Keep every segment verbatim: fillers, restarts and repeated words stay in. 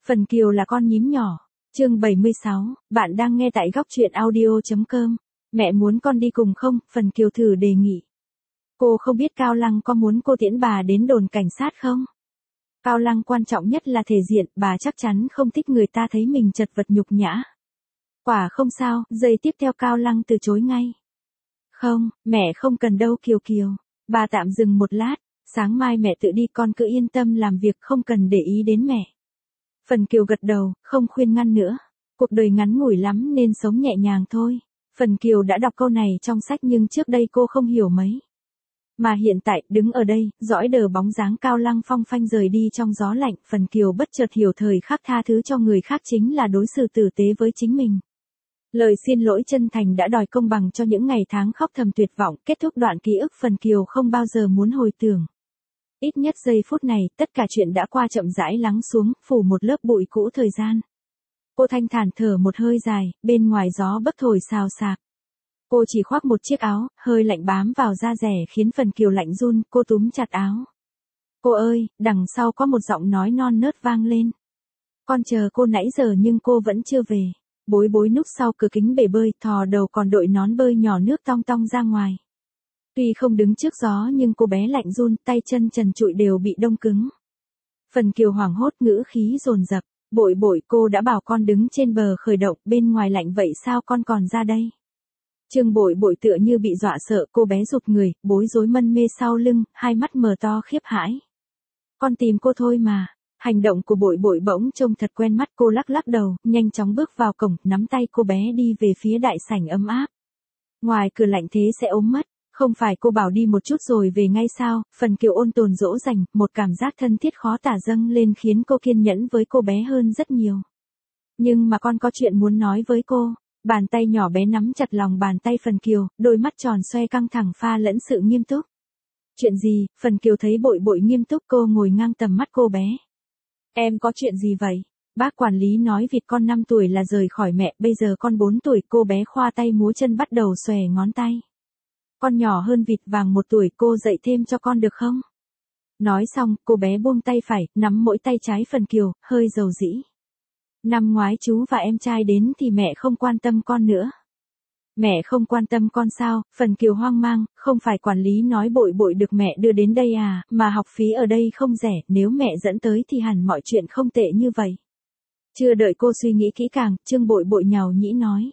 Phần Kiều là con nhím nhỏ. Chương bảy mươi sáu, bạn đang nghe tại góc truyện audio chấm com. Mẹ muốn con đi cùng không? Phần Kiều thử đề nghị. Cô không biết Cao Lăng có muốn cô tiễn bà đến đồn cảnh sát không? Cao Lăng quan trọng nhất là thể diện, bà chắc chắn không thích người ta thấy mình chật vật nhục nhã. Quả không sao, giây tiếp theo Cao Lăng từ chối ngay. Không, mẹ không cần đâu Kiều Kiều. Bà tạm dừng một lát, sáng mai mẹ tự đi, con cứ yên tâm làm việc, không cần để ý đến mẹ. Phần Kiều gật đầu, không khuyên ngăn nữa. Cuộc đời ngắn ngủi lắm nên sống nhẹ nhàng thôi. Phần Kiều đã đọc câu này trong sách nhưng trước đây cô không hiểu mấy. Mà hiện tại, đứng ở đây, dõi đờ bóng dáng Cao Lăng phong phanh rời đi trong gió lạnh, Phần Kiều bất chợt hiểu thời khắc tha thứ cho người khác chính là đối xử tử tế với chính mình. Lời xin lỗi chân thành đã đòi công bằng cho những ngày tháng khóc thầm tuyệt vọng, kết thúc đoạn ký ức Phần Kiều không bao giờ muốn hồi tưởng. Ít nhất giây phút này, tất cả chuyện đã qua chậm rãi lắng xuống, phủ một lớp bụi cũ thời gian. Cô thanh thản thở một hơi dài, bên ngoài gió bấc thổi xào xạc. Cô chỉ khoác một chiếc áo, hơi lạnh bám vào da dẻ khiến Phần Kiều lạnh run, cô túm chặt áo. Cô ơi, đằng sau có một giọng nói non nớt vang lên. Con chờ cô nãy giờ nhưng cô vẫn chưa về. Bối bối núp sau cửa kính bể bơi, thò đầu còn đội nón bơi nhỏ nước tong tong ra ngoài. Tuy không đứng trước gió nhưng cô bé lạnh run, tay chân trần trụi đều bị đông cứng. Phần Kiều hoảng hốt, ngữ khí dồn dập. Bội bội, cô đã bảo con đứng trên bờ khởi động, bên ngoài lạnh vậy sao con còn ra đây? Trương Bội Bội tựa như bị dọa sợ, cô bé rụt người, bối rối mân mê sau lưng, hai mắt mở to khiếp hãi. Con tìm cô thôi mà. Hành động của Bội Bội bỗng trông thật quen mắt, cô lắc lắc đầu, nhanh chóng bước vào cổng, nắm tay cô bé đi về phía đại sảnh ấm áp. Ngoài cửa lạnh thế sẽ ốm mất, không phải cô bảo đi một chút rồi về ngay sao? Phần Kiều ôn tồn dỗ dành, một cảm giác thân thiết khó tả dâng lên khiến cô kiên nhẫn với cô bé hơn rất nhiều. Nhưng mà con có chuyện muốn nói với cô. Bàn tay nhỏ bé nắm chặt lòng bàn tay Phần Kiều, đôi mắt tròn xoe căng thẳng pha lẫn sự nghiêm túc. Chuyện gì? Phần Kiều thấy Bội Bội nghiêm túc, cô ngồi ngang tầm mắt cô bé. Em có chuyện gì vậy? Bác quản lý nói vịt con năm tuổi là rời khỏi mẹ, bây giờ con bốn tuổi, cô bé khoa tay múa chân bắt đầu xòe ngón tay. Con nhỏ hơn vịt vàng một tuổi, cô dạy thêm cho con được không? Nói xong, cô bé buông tay phải, nắm mỗi tay trái Phần Kiều, hơi dầu dĩ. Năm ngoái chú và em trai đến thì mẹ không quan tâm con nữa. Mẹ không quan tâm con sao? Phần Kiều hoang mang, không phải quản lý nói Bội Bội được mẹ đưa đến đây à, mà học phí ở đây không rẻ, nếu mẹ dẫn tới thì hẳn mọi chuyện không tệ như vậy. Chưa đợi cô suy nghĩ kỹ càng, Trương Bội Bội nhàu nhĩ nói.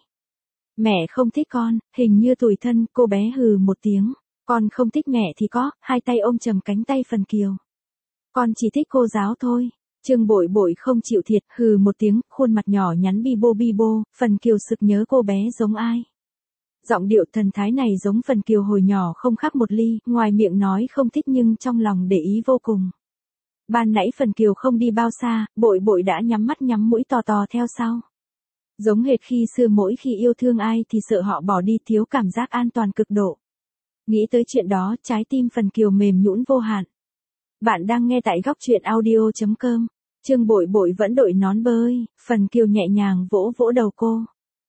Mẹ không thích con, hình như tủi thân, cô bé hừ một tiếng. Con không thích mẹ thì có, hai tay ôm chầm cánh tay Phần Kiều. Con chỉ thích cô giáo thôi. Trương Bội Bội không chịu thiệt, hừ một tiếng, khuôn mặt nhỏ nhắn bi bô bi bô, Phần Kiều sực nhớ cô bé giống ai. Giọng điệu thần thái này giống Phần Kiều hồi nhỏ không khác một ly, ngoài miệng nói không thích nhưng trong lòng để ý vô cùng. Ban nãy Phần Kiều không đi bao xa, Bội Bội đã nhắm mắt nhắm mũi tò tò theo sau. Giống hệt khi xưa mỗi khi yêu thương ai thì sợ họ bỏ đi, thiếu cảm giác an toàn cực độ. Nghĩ tới chuyện đó, trái tim Phần Kiều mềm nhũn vô hạn. Bạn đang nghe tại góc truyện audio chấm com. Trương Bội Bội vẫn đội nón bơi, Phần Kiều nhẹ nhàng vỗ vỗ đầu cô.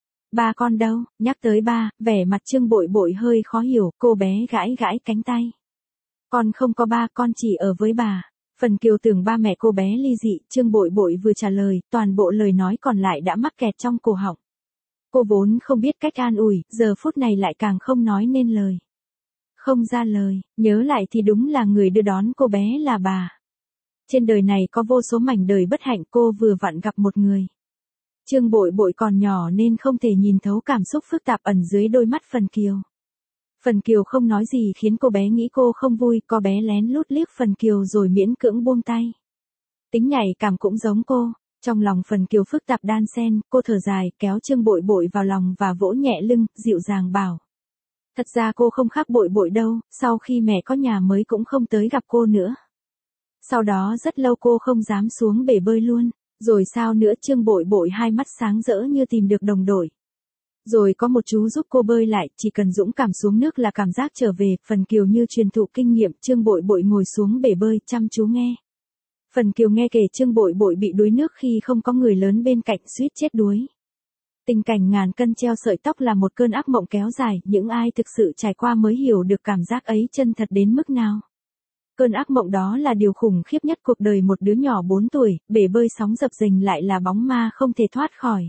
Ba con đâu? Nhắc tới ba, vẻ mặt Trương Bội Bội hơi khó hiểu, cô bé gãi gãi cánh tay. Con không có ba, con chỉ ở với bà. Phần Kiều tưởng ba mẹ cô bé ly dị, Trương Bội Bội vừa trả lời, toàn bộ lời nói còn lại đã mắc kẹt trong cổ họng. Cô vốn không biết cách an ủi, giờ phút này lại càng không nói nên lời. Không ra lời, nhớ lại thì đúng là người đưa đón cô bé là bà. Trên đời này có vô số mảnh đời bất hạnh, cô vừa vặn gặp một người. Trương Bội Bội còn nhỏ nên không thể nhìn thấu cảm xúc phức tạp ẩn dưới đôi mắt Phần Kiều. Phần Kiều không nói gì khiến cô bé nghĩ cô không vui, cô bé lén lút liếc Phần Kiều rồi miễn cưỡng buông tay. Tính nhạy cảm cũng giống cô, trong lòng Phần Kiều phức tạp đan xen, cô thở dài, kéo Trương Bội Bội vào lòng và vỗ nhẹ lưng, dịu dàng bảo. Thật ra cô không khác Bội Bội đâu, sau khi mẹ có nhà mới cũng không tới gặp cô nữa. Sau đó rất lâu cô không dám xuống bể bơi luôn, rồi sao nữa? Trương Bội Bội hai mắt sáng rỡ như tìm được đồng đội. Rồi có một chú giúp cô bơi lại, chỉ cần dũng cảm xuống nước là cảm giác trở về, Phần Kiều như truyền thụ kinh nghiệm, Trương Bội Bội ngồi xuống bể bơi, chăm chú nghe. Phần Kiều nghe kể Trương Bội Bội bị đuối nước khi không có người lớn bên cạnh, suýt chết đuối. Tình cảnh ngàn cân treo sợi tóc là một cơn ác mộng kéo dài, những ai thực sự trải qua mới hiểu được cảm giác ấy chân thật đến mức nào. Cơn ác mộng đó là điều khủng khiếp nhất cuộc đời một đứa nhỏ bốn tuổi, bể bơi sóng dập dềnh lại là bóng ma không thể thoát khỏi.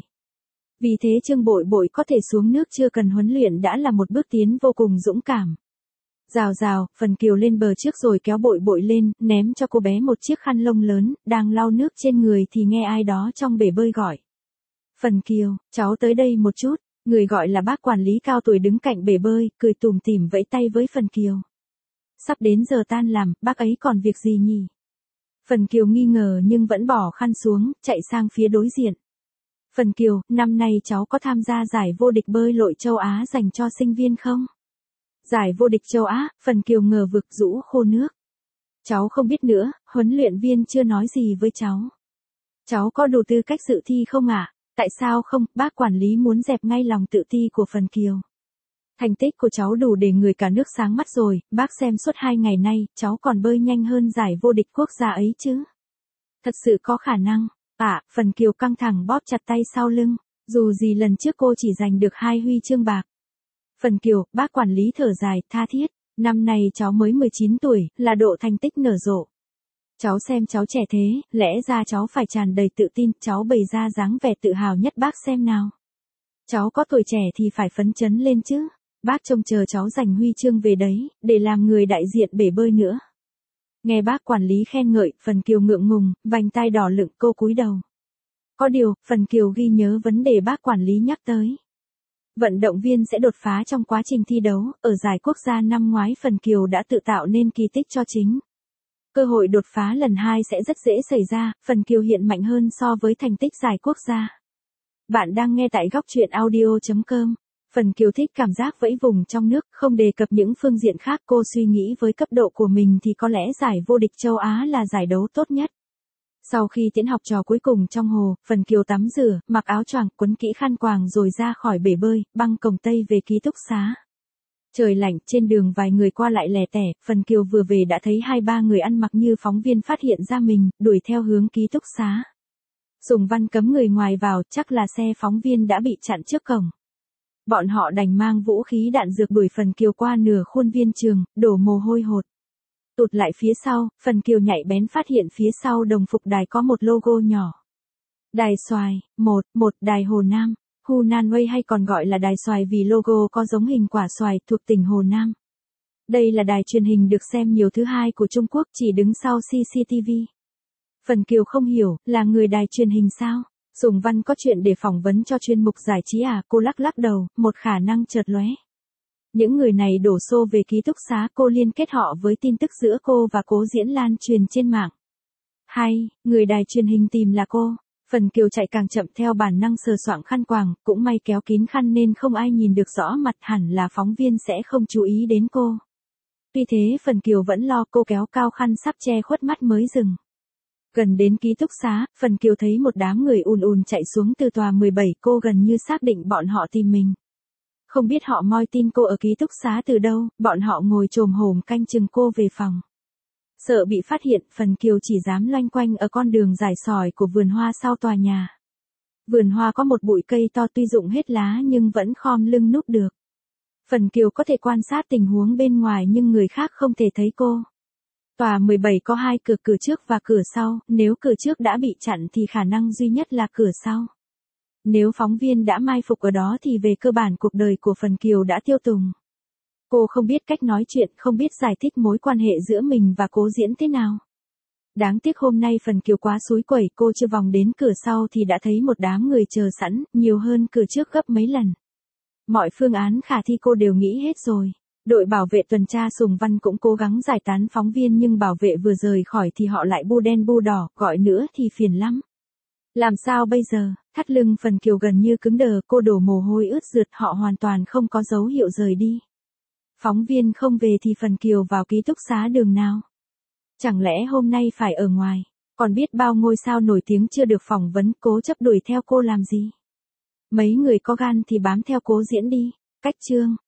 Vì thế Trương Bội Bội có thể xuống nước chưa cần huấn luyện đã là một bước tiến vô cùng dũng cảm. Rào rào, Phần Kiều lên bờ trước rồi kéo Bội Bội lên, ném cho cô bé một chiếc khăn lông lớn, đang lau nước trên người thì nghe ai đó trong bể bơi gọi. Phần Kiều, cháu tới đây một chút, người gọi là bác quản lý cao tuổi đứng cạnh bể bơi, cười tủm tỉm vẫy tay với Phần Kiều. Sắp đến giờ tan làm, bác ấy còn việc gì nhỉ? Phần Kiều nghi ngờ nhưng vẫn bỏ khăn xuống, chạy sang phía đối diện. Phần Kiều, năm nay cháu có tham gia giải vô địch bơi lội châu Á dành cho sinh viên không? Giải vô địch châu Á, Phần Kiều ngờ vực rũ khô nước. Cháu không biết nữa, huấn luyện viên chưa nói gì với cháu. Cháu có đủ tư cách dự thi không ạ? À? Tại sao không, bác quản lý muốn dẹp ngay lòng tự ti của Phần Kiều. Thành tích của cháu đủ để người cả nước sáng mắt rồi, bác xem suốt hai ngày nay, cháu còn bơi nhanh hơn giải vô địch quốc gia ấy chứ. Thật sự có khả năng. À, Phần Kiều căng thẳng bóp chặt tay sau lưng, dù gì lần trước cô chỉ giành được hai huy chương bạc. Phần Kiều, bác quản lý thở dài, tha thiết, năm nay cháu mới mười chín tuổi, là độ thành tích nở rộ. Cháu xem cháu trẻ thế, lẽ ra cháu phải tràn đầy tự tin, cháu bày ra dáng vẻ tự hào nhất bác xem nào. Cháu có tuổi trẻ thì phải phấn chấn lên chứ, bác trông chờ cháu giành huy chương về đấy, để làm người đại diện bể bơi nữa. Nghe bác quản lý khen ngợi, Phần Kiều ngượng ngùng, vành tai đỏ lựng cô cúi đầu. Có điều, Phần Kiều ghi nhớ vấn đề bác quản lý nhắc tới. Vận động viên sẽ đột phá trong quá trình thi đấu, ở giải quốc gia năm ngoái Phần Kiều đã tự tạo nên kỳ tích cho chính. Cơ hội đột phá lần hai sẽ rất dễ xảy ra, Phần Kiều hiện mạnh hơn so với thành tích giải quốc gia. Bạn đang nghe tại góc truyện audio chấm com. Phần Kiều thích cảm giác vẫy vùng trong nước, không đề cập những phương diện khác. Cô suy nghĩ với cấp độ của mình thì có lẽ giải vô địch châu Á là giải đấu tốt nhất. Sau khi tiễn học trò cuối cùng trong hồ, Phần Kiều tắm rửa, mặc áo choàng, quấn kỹ khăn quàng rồi ra khỏi bể bơi, băng cổng Tây về ký túc xá. Trời lạnh, trên đường vài người qua lại lẻ tẻ, Phần Kiều vừa về đã thấy hai ba người ăn mặc như phóng viên phát hiện ra mình, đuổi theo hướng ký túc xá. Sùng Văn cấm người ngoài vào, chắc là xe phóng viên đã bị chặn trước cổng. Bọn họ đành mang vũ khí đạn dược đuổi Phần Kiều qua nửa khuôn viên trường, đổ mồ hôi hột. Tụt lại phía sau, Phần Kiều nhạy bén phát hiện phía sau đồng phục đài có một logo nhỏ. Đài Xoài, một, một đài Hồ Nam, Hunan Way hay còn gọi là đài Xoài vì logo có giống hình quả xoài thuộc tỉnh Hồ Nam. Đây là đài truyền hình được xem nhiều thứ hai của Trung Quốc chỉ đứng sau xê xê tê vê. Phần Kiều không hiểu, là người đài truyền hình sao? Sùng Văn có chuyện để phỏng vấn cho chuyên mục giải trí à? Cô lắc lắc đầu, một khả năng chợt lóe. Những người này đổ xô về ký túc xá, cô liên kết họ với tin tức giữa cô và Cố Diễn lan truyền trên mạng. Hay, người đài truyền hình tìm là cô. Phần Kiều chạy càng chậm theo bản năng sờ soạng khăn quàng, cũng may kéo kín khăn nên không ai nhìn được rõ mặt, hẳn là phóng viên sẽ không chú ý đến cô. Tuy thế Phần Kiều vẫn lo, cô kéo cao khăn sắp che khuất mắt mới dừng. Gần đến ký túc xá, Phần Kiều thấy một đám người ùn ùn chạy xuống từ tòa mười bảy, cô gần như xác định bọn họ tìm mình. Không biết họ moi tin cô ở ký túc xá từ đâu, bọn họ ngồi chồm hổm canh chừng cô về phòng. Sợ bị phát hiện, Phần Kiều chỉ dám loanh quanh ở con đường dài sỏi của vườn hoa sau tòa nhà. Vườn hoa có một bụi cây to tuy rụng hết lá nhưng vẫn khom lưng núp được. Phần Kiều có thể quan sát tình huống bên ngoài nhưng người khác không thể thấy cô. Tòa mười bảy có hai cửa, cửa trước và cửa sau, nếu cửa trước đã bị chặn thì khả năng duy nhất là cửa sau. Nếu phóng viên đã mai phục ở đó thì về cơ bản cuộc đời của Phần Kiều đã tiêu tùng. Cô không biết cách nói chuyện, không biết giải thích mối quan hệ giữa mình và Cố Diễn thế nào. Đáng tiếc hôm nay Phần Kiều quá xúi quẩy, cô chưa vòng đến cửa sau thì đã thấy một đám người chờ sẵn, nhiều hơn cửa trước gấp mấy lần. Mọi phương án khả thi cô đều nghĩ hết rồi. Đội bảo vệ tuần tra Sùng Văn cũng cố gắng giải tán phóng viên nhưng bảo vệ vừa rời khỏi thì họ lại bu đen bu đỏ, gọi nữa thì phiền lắm. Làm sao bây giờ? Thắt lưng Phần Kiều gần như cứng đờ, cô đổ mồ hôi ướt rượt, họ hoàn toàn không có dấu hiệu rời đi. Phóng viên không về thì Phần Kiều vào ký túc xá đường nào? Chẳng lẽ hôm nay phải ở ngoài? Còn biết bao ngôi sao nổi tiếng chưa được phỏng vấn, cố chấp đuổi theo cô làm gì? Mấy người có gan thì bám theo Cố Diễn đi. Cách chương